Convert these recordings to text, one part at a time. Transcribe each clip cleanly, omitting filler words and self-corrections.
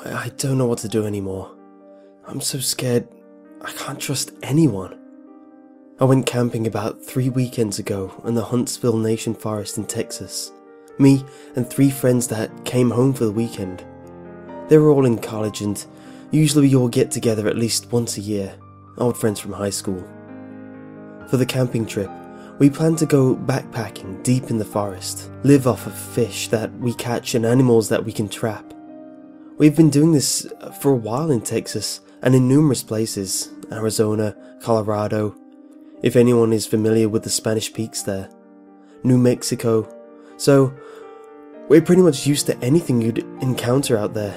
I don't know what to do anymore. I'm so scared. I can't trust anyone. I went camping about 3 weekends ago in the Huntsville Nation Forest in Texas. Me and 3 friends that came home for the weekend. They were all in college and usually we all get together at least once a year, old friends from high school. For the camping trip, we planned to go backpacking deep in the forest, live off of fish that we catch and animals that we can trap. We've been doing this for a while in Texas and in numerous places, Arizona, Colorado, if anyone is familiar with the Spanish Peaks there, New Mexico, so we're pretty much used to anything you'd encounter out there.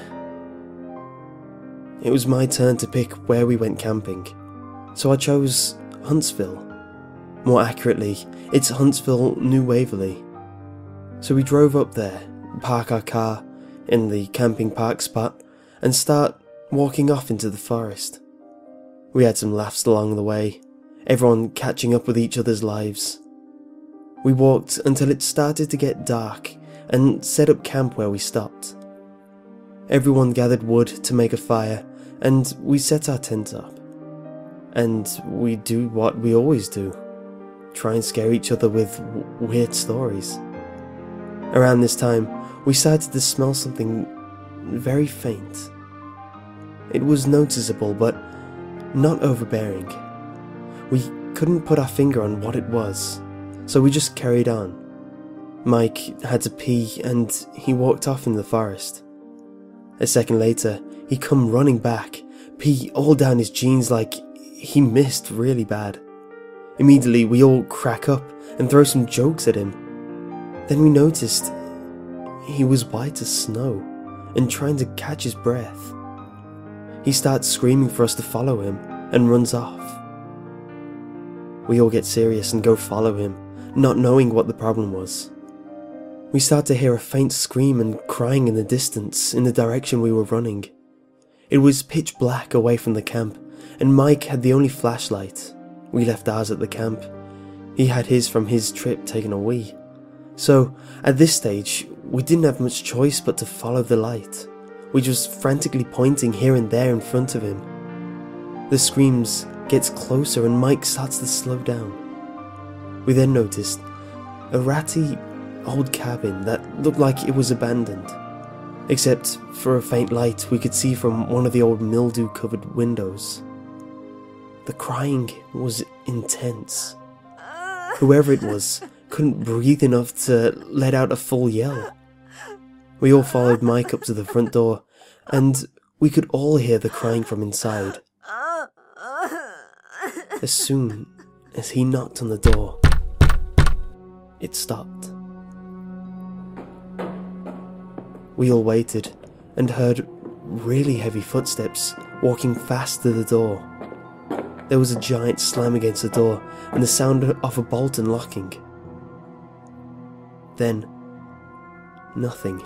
It was my turn to pick where we went camping, so I chose Huntsville. More accurately, it's Huntsville, New Waverly. So we drove up there, park our car in the camping park spot, and start walking off into the forest. We had some laughs along the way, everyone catching up with each other's lives. We walked until it started to get dark and set up camp where we stopped. Everyone gathered wood to make a fire and we set our tent up. And we do what we always do, try and scare each other with weird stories. Around this time, we started to smell something very faint. It was noticeable but not overbearing. We couldn't put our finger on what it was, so we just carried on. Mike had to pee and he walked off in the forest. A second later, he come running back, pee all down his jeans like he missed really bad. Immediately we all crack up and throw some jokes at him. Then we noticed he was white as snow and trying to catch his breath. He starts screaming for us to follow him and runs off. We all get serious and go follow him, not knowing what the problem was. We start to hear a faint scream and crying in the distance in the direction we were running. It was pitch black away from the camp, and Mike had the only flashlight. We left ours at the camp. He had his from his trip taken away. So, at this stage, we didn't have much choice but to follow the light, which was frantically pointing here and there in front of him. The screams gets closer and Mike starts to slow down. We then noticed a ratty old cabin that looked like it was abandoned, except for a faint light we could see from one of the old mildew-covered windows. The crying was intense. Whoever it was couldn't breathe enough to let out a full yell. We all followed Mike up to the front door, and we could all hear the crying from inside. As soon as he knocked on the door, it stopped. We all waited and heard really heavy footsteps walking fast to the door. There was a giant slam against the door and the sound of a bolt unlocking. Then, nothing.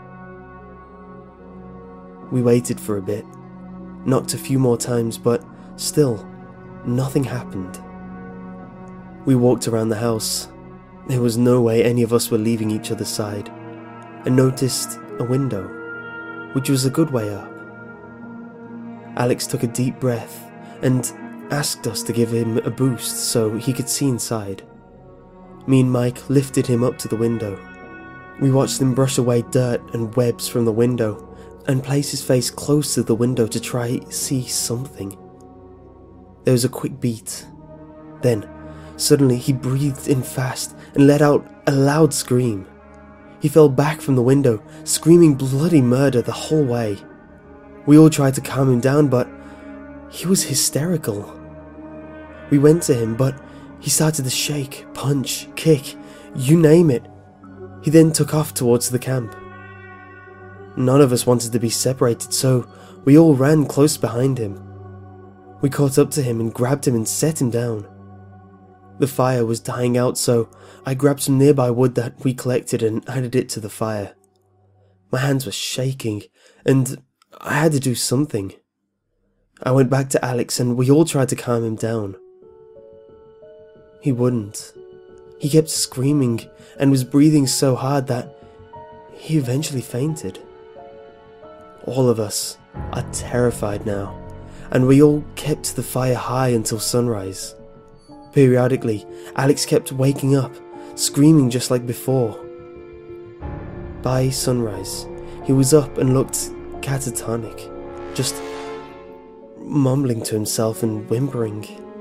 We waited for a bit, knocked a few more times, but still, nothing happened. We walked around the house. There was no way any of us were leaving each other's side, and noticed a window, which was a good way up. Alex took a deep breath and asked us to give him a boost so he could see inside. Me and Mike lifted him up to the window. We watched him brush away dirt and webs from the window and place his face close to the window to try see something. There was a quick beat. Then, suddenly he breathed in fast and let out a loud scream. He fell back from the window, screaming bloody murder the whole way. We all tried to calm him down, but he was hysterical. We went to him, but he started to shake, punch, kick, you name it. He then took off towards the camp. None of us wanted to be separated, so we all ran close behind him. We caught up to him and grabbed him and set him down. The fire was dying out, so I grabbed some nearby wood that we collected and added it to the fire. My hands were shaking, and I had to do something. I went back to Alex and we all tried to calm him down. He wouldn't. He kept screaming and was breathing so hard that he eventually fainted. All of us are terrified now, and we all kept the fire high until sunrise. Periodically, Alex kept waking up, screaming just like before. By sunrise, he was up and looked catatonic, just mumbling to himself and whimpering.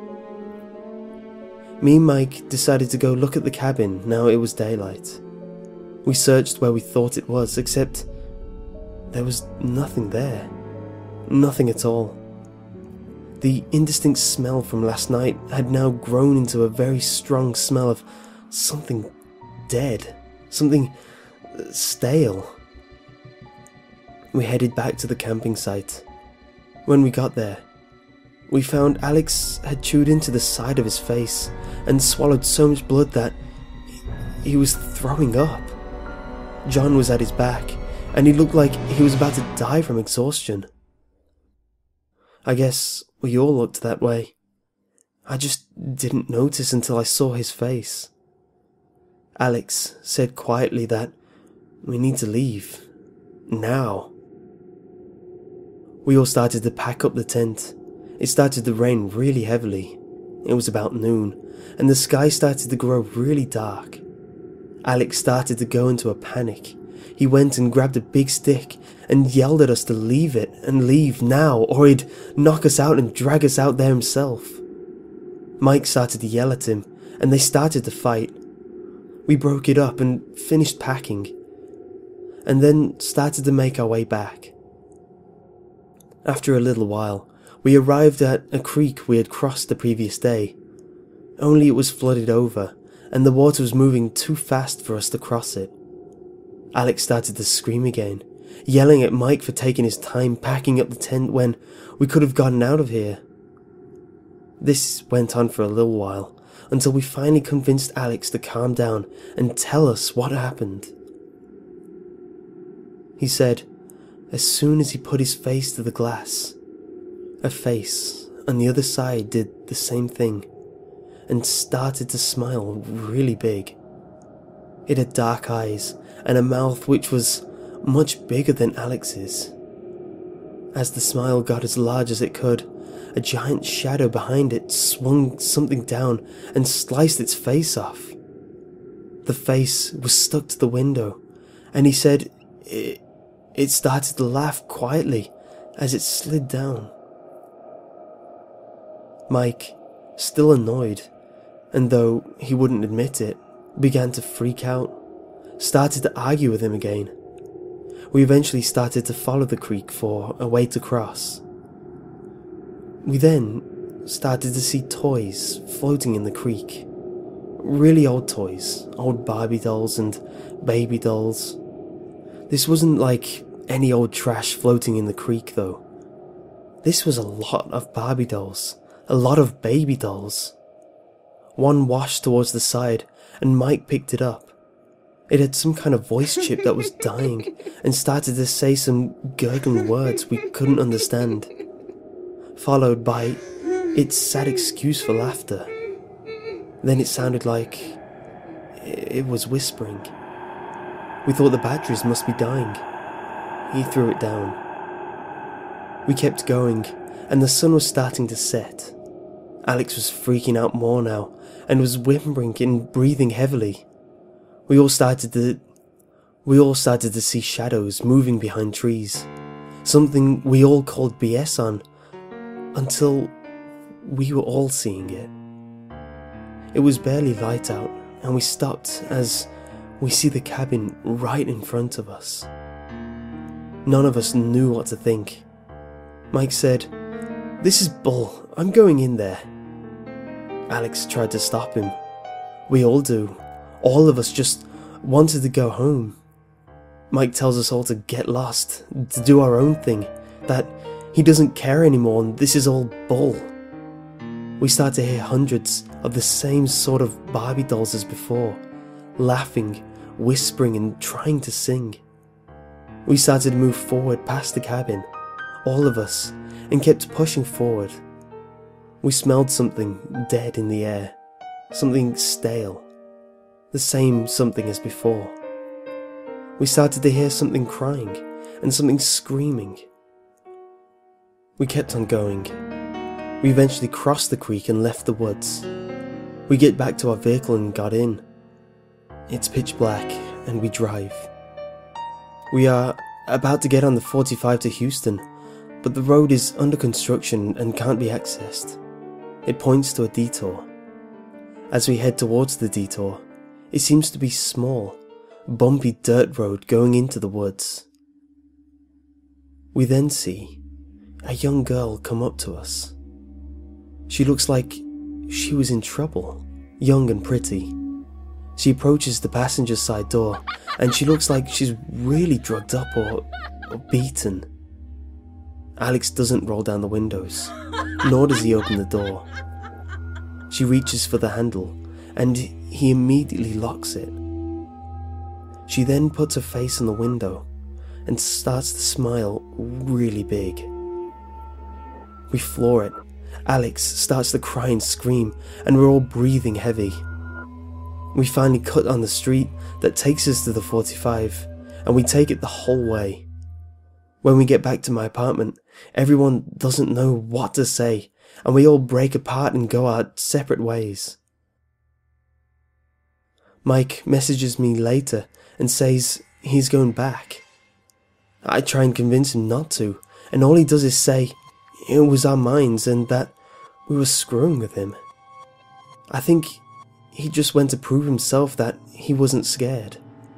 Me and Mike decided to go look at the cabin now it was daylight. We searched where we thought it was, except there was nothing there. Nothing at all. The indistinct smell from last night had now grown into a very strong smell of something dead, something stale. We headed back to the camping site. When we got there, we found Alex had chewed into the side of his face and swallowed so much blood that he was throwing up. John was at his back, and he looked like he was about to die from exhaustion. I guess we all looked that way. I just didn't notice until I saw his face. Alex said quietly that we need to leave. Now. We all started to pack up the tent. It started to rain really heavily. It was about noon, and the sky started to grow really dark. Alex started to go into a panic. He went and grabbed a big stick and yelled at us to leave it and leave now, or he'd knock us out and drag us out there himself. Mike started to yell at him, and they started to fight. We broke it up and finished packing, and then started to make our way back. After a little while, we arrived at a creek we had crossed the previous day, only it was flooded over, and the water was moving too fast for us to cross it. Alex started to scream again, yelling at Mike for taking his time packing up the tent when we could have gotten out of here. This went on for a little while, until we finally convinced Alex to calm down and tell us what happened. He said, as soon as he put his face to the glass, a face on the other side did the same thing, and started to smile really big. It had dark eyes and a mouth which was much bigger than Alex's. As the smile got as large as it could, a giant shadow behind it swung something down and sliced its face off. The face was stuck to the window, and he said it started to laugh quietly as it slid down. Mike, still annoyed, and though he wouldn't admit it, began to freak out, started to argue with him again. We eventually started to follow the creek for a way to cross. We then started to see toys floating in the creek. Really old toys, old Barbie dolls and baby dolls. This wasn't like any old trash floating in the creek though. This was a lot of Barbie dolls, a lot of baby dolls. One washed towards the side, and Mike picked it up. It had some kind of voice chip that was dying, and started to say some gurgling words we couldn't understand, followed by its sad excuse for laughter. Then it sounded like it was whispering. We thought the batteries must be dying. He threw it down. We kept going, and the sun was starting to set. Alex was freaking out more now, and was whimpering and breathing heavily. We all started to see shadows moving behind trees, something we all called BS on, until we were all seeing it. It was barely light out, and we stopped as we see the cabin right in front of us. None of us knew what to think. Mike said, "This is bull, I'm going in there." Alex tried to stop him. We all do. All of us just wanted to go home. Mike tells us all to get lost, to do our own thing, that he doesn't care anymore and this is all bull. We start to hear hundreds of the same sort of Barbie dolls as before, laughing, whispering and trying to sing. We started to move forward past the cabin, all of us, and kept pushing forward. We smelled something dead in the air, something stale, the same something as before. We started to hear something crying, and something screaming. We kept on going. We eventually crossed the creek and left the woods. We get back to our vehicle and got in. It's pitch black and we drive. We are about to get on the 45 to Houston, but the road is under construction and can't be accessed. It points to a detour. As we head towards the detour, it seems to be small, bumpy dirt road going into the woods. We then see a young girl come up to us. She looks like she was in trouble, young and pretty. She approaches the passenger side door and she looks like she's really drugged up or beaten. Alex doesn't roll down the windows, nor does he open the door. She reaches for the handle and he immediately locks it. She then puts her face on the window and starts to smile really big. We floor it. Alex starts to cry and scream, and we're all breathing heavy. We finally cut on the street that takes us to the 45, and we take it the whole way. When we get back to my apartment, everyone doesn't know what to say, and we all break apart and go our separate ways. Mike messages me later and says he's going back. I try and convince him not to, and all he does is say it was our minds and that we were screwing with him. I think he just went to prove himself that he wasn't scared.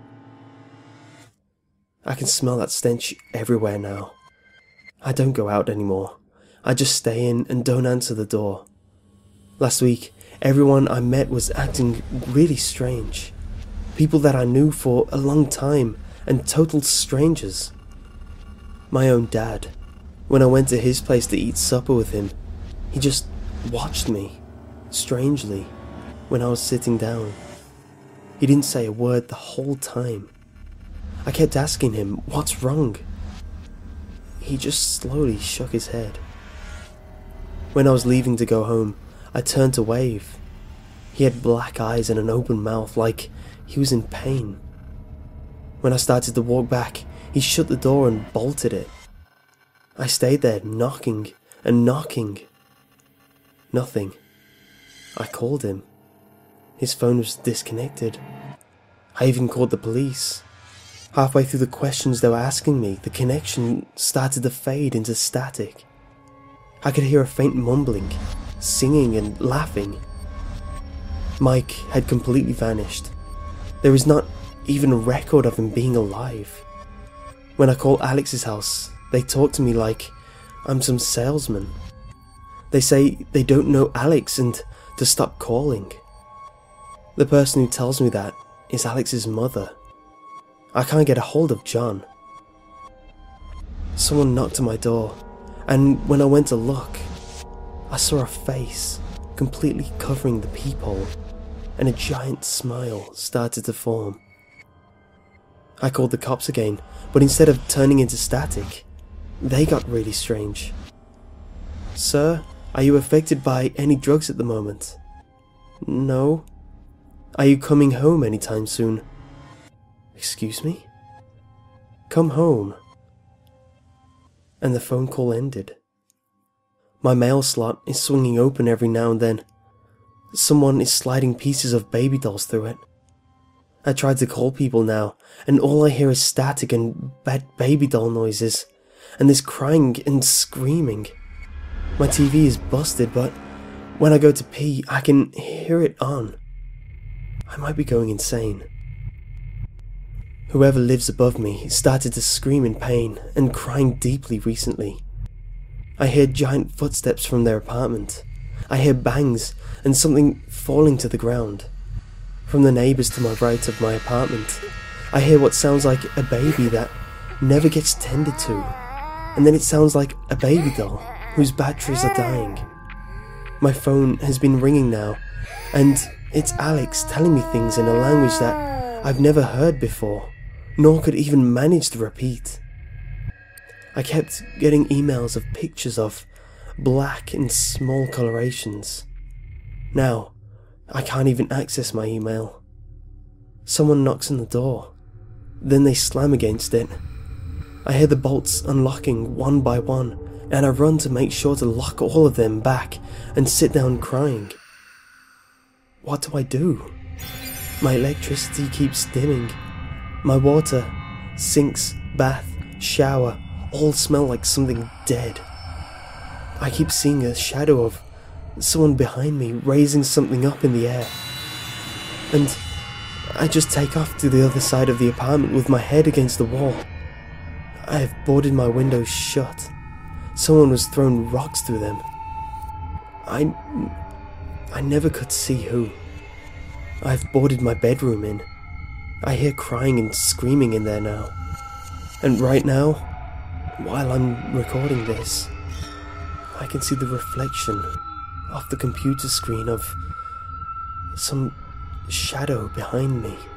I can smell that stench everywhere now. I don't go out anymore. I just stay in and don't answer the door. Last week, everyone I met was acting really strange. People that I knew for a long time and total strangers. My own dad. When I went to his place to eat supper with him, he just watched me, strangely, when I was sitting down. He didn't say a word the whole time. I kept asking him, "What's wrong?" He just slowly shook his head. When I was leaving to go home, I turned to wave. He had black eyes and an open mouth like he was in pain. When I started to walk back, he shut the door and bolted it. I stayed there knocking and knocking. Nothing. I called him. His phone was disconnected. I even called the police. Halfway through the questions they were asking me, the connection started to fade into static. I could hear a faint mumbling, singing and laughing. Mike had completely vanished. There was not even a record of him being alive. When I call Alex's house, they talk to me like I'm some salesman. They say they don't know Alex and to stop calling. The person who tells me that is Alex's mother. I can't get a hold of John. Someone knocked on my door, and when I went to look, I saw a face completely covering the peephole, and a giant smile started to form. I called the cops again, but instead of turning into static, they got really strange. "Sir, are you affected by any drugs at the moment?" "No." "Are you coming home anytime soon?" "Excuse me?" "Come home." And the phone call ended. My mail slot is swinging open every now and then. Someone is sliding pieces of baby dolls through it. I tried to call people now, and all I hear is static and bad baby doll noises, and this crying and screaming. My TV is busted, but when I go to pee, I can hear it on. I might be going insane. Whoever lives above me started to scream in pain and crying deeply recently. I hear giant footsteps from their apartment. I hear bangs and something falling to the ground. From the neighbours to my right of my apartment, I hear what sounds like a baby that never gets tended to, and then it sounds like a baby doll whose batteries are dying. My phone has been ringing now, and it's Alex telling me things in a language that I've never heard before, nor could even manage to repeat. I kept getting emails of pictures of black and small colorations. Now, I can't even access my email. Someone knocks on the door, then they slam against it. I hear the bolts unlocking one by one, and I run to make sure to lock all of them back and sit down crying. What do I do? My electricity keeps dimming. My water, sinks, bath, shower, all smell like something dead. I keep seeing a shadow of someone behind me raising something up in the air. And I just take off to the other side of the apartment with my head against the wall. I have boarded my windows shut. Someone was throwing rocks through them. I never could see who. I've boarded my bedroom in. I hear crying and screaming in there now. And right now, while I'm recording this, I can see the reflection off the computer screen of some shadow behind me.